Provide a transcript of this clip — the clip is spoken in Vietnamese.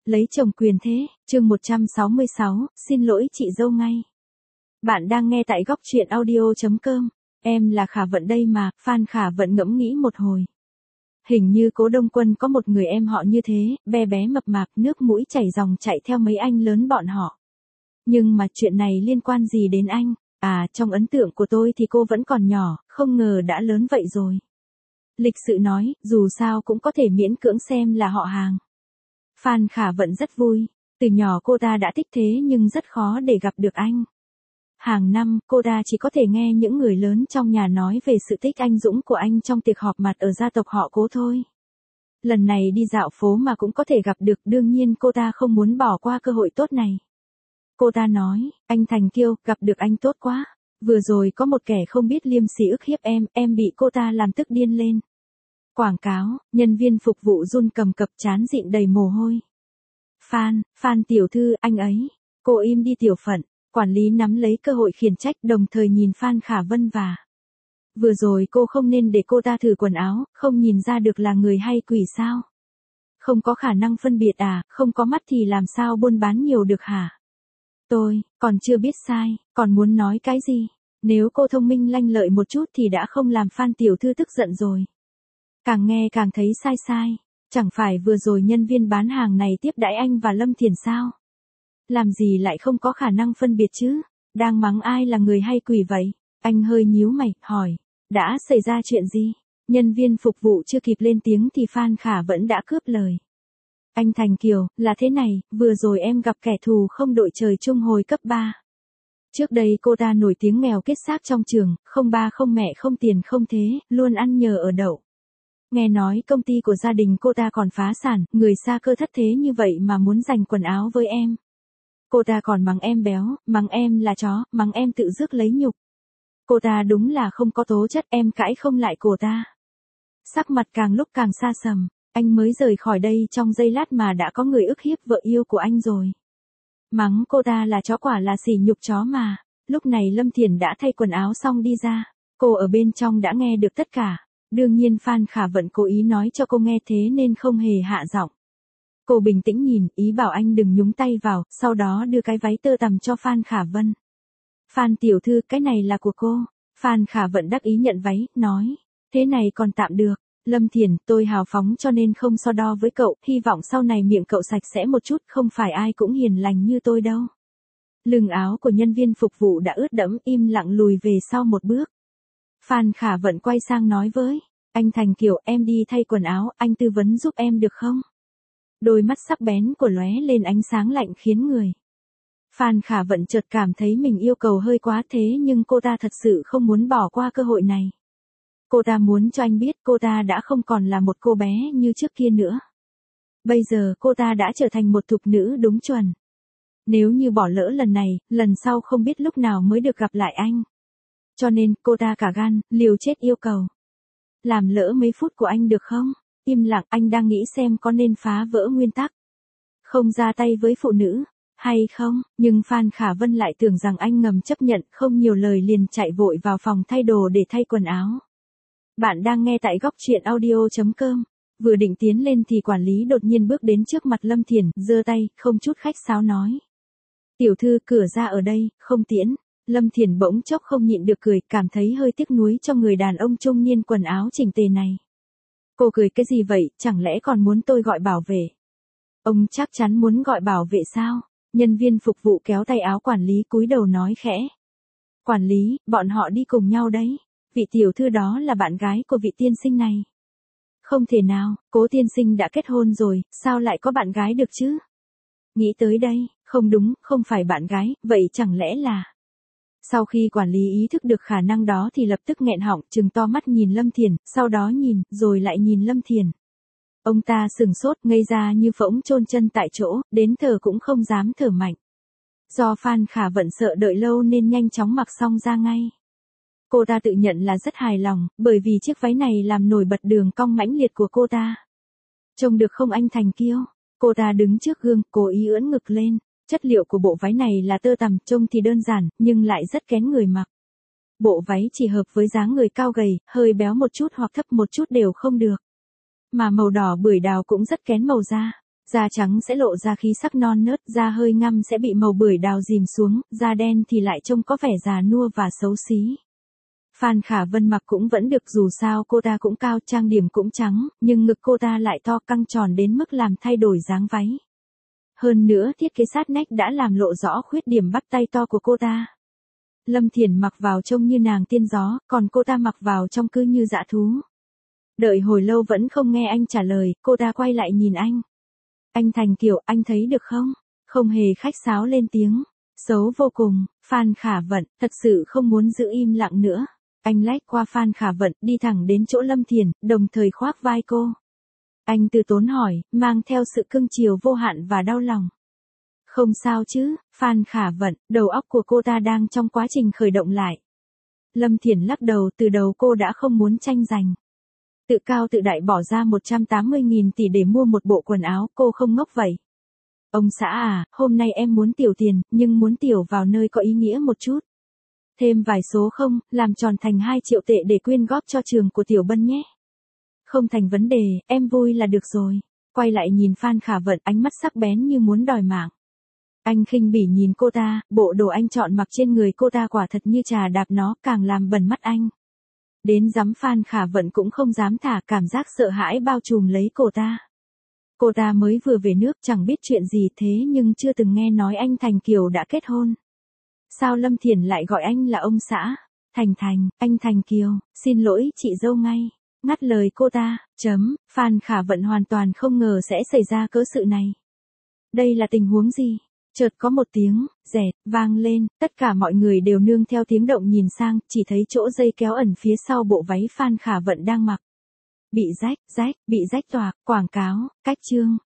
lấy chồng quyền thế, chương 166, xin lỗi chị dâu ngay. Bạn đang nghe tại góc truyện audio.com. Em là Khả Vận đây mà, Phan Khả Vận ngẫm nghĩ một hồi. Hình như Cố Đông Quân có một người em họ như thế, bé bé mập mạp, nước mũi chảy ròng chạy theo mấy anh lớn bọn họ. Nhưng mà chuyện này liên quan gì đến anh? À, trong ấn tượng của tôi thì cô vẫn còn nhỏ, không ngờ đã lớn vậy rồi. Lịch sự nói, dù sao cũng có thể miễn cưỡng xem là họ hàng. Phan Khả Vận rất vui, từ nhỏ cô ta đã thích thế nhưng rất khó để gặp được anh. Hàng năm, cô ta chỉ có thể nghe những người lớn trong nhà nói về sự tích anh dũng của anh trong tiệc họp mặt ở gia tộc họ Cố thôi. Lần này đi dạo phố mà cũng có thể gặp được, đương nhiên cô ta không muốn bỏ qua cơ hội tốt này. Cô ta nói, anh Thành Kiêu, gặp được anh tốt quá. Vừa rồi có một kẻ không biết liêm sỉ ức hiếp em bị cô ta làm tức điên lên. Quảng cáo, nhân viên phục vụ run cầm cập trán dịn đầy mồ hôi. Phan tiểu thư, anh ấy. Cô im đi Tiểu Phận. Quản lý nắm lấy cơ hội khiển trách, đồng thời nhìn Phan Khả Vân và. Vừa rồi cô không nên để cô ta thử quần áo, không nhìn ra được là người hay quỷ sao? Không có khả năng phân biệt à, không có mắt thì làm sao buôn bán nhiều được hả? Tôi, còn chưa biết sai, còn muốn nói cái gì? Nếu cô thông minh lanh lợi một chút thì đã không làm Phan tiểu thư tức giận rồi. Càng nghe càng thấy sai. Chẳng phải vừa rồi nhân viên bán hàng này tiếp đãi anh và Lâm Thiền sao? Làm gì lại không có khả năng phân biệt chứ? Đang mắng ai là người hay quỷ vậy? Anh hơi nhíu mày, hỏi. Đã xảy ra chuyện gì? Nhân viên phục vụ chưa kịp lên tiếng thì Phan Khả vẫn đã cướp lời. Anh Thành Kiều, là thế này, vừa rồi em gặp kẻ thù không đội trời chung hồi cấp 3. Trước đây cô ta nổi tiếng nghèo kết xác trong trường, không ba không mẹ không tiền không thế, luôn ăn nhờ ở đậu. Nghe nói công ty của gia đình cô ta còn phá sản, người xa cơ thất thế như vậy mà muốn giành quần áo với em. Cô ta còn mắng em béo, mắng em là chó, mắng em tự rước lấy nhục. Cô ta đúng là không có tố chất, em cãi không lại cô ta. Sắc mặt càng lúc càng xa sầm, anh mới rời khỏi đây trong giây lát mà đã có người ức hiếp vợ yêu của anh rồi. Mắng cô ta là chó quả là sỉ nhục chó mà. Lúc này Lâm Thiền đã thay quần áo xong đi ra, cô ở bên trong đã nghe được tất cả. Đương nhiên Phan Khả Vận cố ý nói cho cô nghe thế nên không hề hạ giọng. Cô bình tĩnh nhìn, ý bảo anh đừng nhúng tay vào, sau đó đưa cái váy tơ tằm cho Phan Khả Vân. Phan tiểu thư, cái này là của cô. Phan Khả Vận đắc ý nhận váy, nói. Thế này còn tạm được. Lâm Thiền, tôi hào phóng cho nên không so đo với cậu, hy vọng sau này miệng cậu sạch sẽ một chút, không phải ai cũng hiền lành như tôi đâu. Lưng áo của nhân viên phục vụ đã ướt đẫm, im lặng lùi về sau một bước. Phan Khả Vận quay sang nói với. Anh Thành Kiều, em đi thay quần áo, anh tư vấn giúp em được không? Đôi mắt sắc bén của lóe lên ánh sáng lạnh khiến người. Phan Khả Vận chợt cảm thấy mình yêu cầu hơi quá thế nhưng cô ta thật sự không muốn bỏ qua cơ hội này. Cô ta muốn cho anh biết cô ta đã không còn là một cô bé như trước kia nữa. Bây giờ cô ta đã trở thành một thục nữ đúng chuẩn. Nếu như bỏ lỡ lần này, lần sau không biết lúc nào mới được gặp lại anh. Cho nên cô ta cả gan, liều chết yêu cầu. Làm lỡ mấy phút của anh được không? Im lặng, anh đang nghĩ xem có nên phá vỡ nguyên tắc. Không ra tay với phụ nữ, hay không? Nhưng Phan Khả Vân lại tưởng rằng anh ngầm chấp nhận, không nhiều lời liền chạy vội vào phòng thay đồ để thay quần áo. Bạn đang nghe tại góc truyện audio.com. Vừa định tiến lên thì quản lý đột nhiên bước đến trước mặt Lâm Thiền, giơ tay, không chút khách sáo nói. Tiểu thư, cửa ra ở đây, không tiễn. Lâm Thiền bỗng chốc không nhịn được cười, cảm thấy hơi tiếc nuối cho người đàn ông trung niên quần áo chỉnh tề này. Cô cười cái gì vậy, chẳng lẽ còn muốn tôi gọi bảo vệ? Ông chắc chắn muốn gọi bảo vệ sao? Nhân viên phục vụ kéo tay áo quản lý cúi đầu nói khẽ. Quản lý, bọn họ đi cùng nhau đấy. Vị tiểu thư đó là bạn gái của vị tiên sinh này. Không thể nào, Cố tiên sinh đã kết hôn rồi, sao lại có bạn gái được chứ? Nghĩ tới đây, không đúng, không phải bạn gái, vậy chẳng lẽ là... Sau khi quản lý ý thức được khả năng đó thì lập tức nghẹn họng, trừng to mắt nhìn Lâm Thiền, sau đó nhìn, rồi lại nhìn Lâm Thiền. Ông ta sừng sốt, ngây ra như phỗng chôn chân tại chỗ, đến thở cũng không dám thở mạnh. Do Phan Khả Vận sợ đợi lâu nên nhanh chóng mặc xong ra ngay. Cô ta tự nhận là rất hài lòng, bởi vì chiếc váy này làm nổi bật đường cong mãnh liệt của cô ta. Trông được không anh Thành Kiêu? Cô ta đứng trước gương, cố ý ưỡn ngực lên. Chất liệu của bộ váy này là tơ tằm, trông thì đơn giản, nhưng lại rất kén người mặc. Bộ váy chỉ hợp với dáng người cao gầy, hơi béo một chút hoặc thấp một chút đều không được. Mà màu đỏ bưởi đào cũng rất kén màu da. Da trắng sẽ lộ ra khí sắc non nớt, da hơi ngăm sẽ bị màu bưởi đào rìm xuống, da đen thì lại trông có vẻ già nua và xấu xí. Phan Khả Vân mặc cũng vẫn được, dù sao cô ta cũng cao, trang điểm cũng trắng, nhưng ngực cô ta lại to căng tròn đến mức làm thay đổi dáng váy. Hơn nữa thiết kế sát nách đã làm lộ rõ khuyết điểm bắt tay to của cô ta. Lâm Thiển mặc vào trông như nàng tiên gió, còn cô ta mặc vào trông cứ như dã thú. Đợi hồi lâu vẫn không nghe anh trả lời, cô ta quay lại nhìn anh. Anh Thành Kiều, anh thấy được không? Không hề khách sáo lên tiếng. Xấu vô cùng, Phan Khả Vận, thật sự không muốn giữ im lặng nữa. Anh lách qua Phan Khả Vận, đi thẳng đến chỗ Lâm Thiển, đồng thời khoác vai cô. Anh từ tốn hỏi, mang theo sự cưng chiều vô hạn và đau lòng. Không sao chứ, Phan Khả Vận, đầu óc của cô ta đang trong quá trình khởi động lại. Lâm Thiển lắc đầu, từ đầu cô đã không muốn tranh giành. Tự cao tự đại bỏ ra 180.000 tỷ để mua một bộ quần áo, cô không ngốc vậy. Ông xã à, hôm nay em muốn tiểu tiền, nhưng muốn tiểu vào nơi có ý nghĩa một chút. Thêm vài số không, làm tròn thành 2 triệu tệ để quyên góp cho trường của Tiểu Bân nhé. Không thành vấn đề, em vui là được rồi. Quay lại nhìn Phan Khả Vận, ánh mắt sắc bén như muốn đòi mạng. Anh khinh bỉ nhìn cô ta, bộ đồ anh chọn mặc trên người cô ta quả thật như trà đạp nó, càng làm bẩn mắt anh. Đến dám Phan Khả Vận cũng không dám thả, cảm giác sợ hãi bao trùm lấy cô ta. Cô ta mới vừa về nước, chẳng biết chuyện gì thế nhưng chưa từng nghe nói anh Thành Kiều đã kết hôn. Sao Lâm Thiển lại gọi anh là ông xã? Thành, anh Thành Kiều, xin lỗi chị dâu ngay. Ngắt lời cô ta, Phan Khả Vận hoàn toàn không ngờ sẽ xảy ra cớ sự này. Đây là tình huống gì? Chợt có một tiếng, rẹt, vang lên, tất cả mọi người đều nương theo tiếng động nhìn sang, chỉ thấy chỗ dây kéo ẩn phía sau bộ váy Phan Khả Vận đang mặc. Bị rách toạc, quảng cáo, cách chương.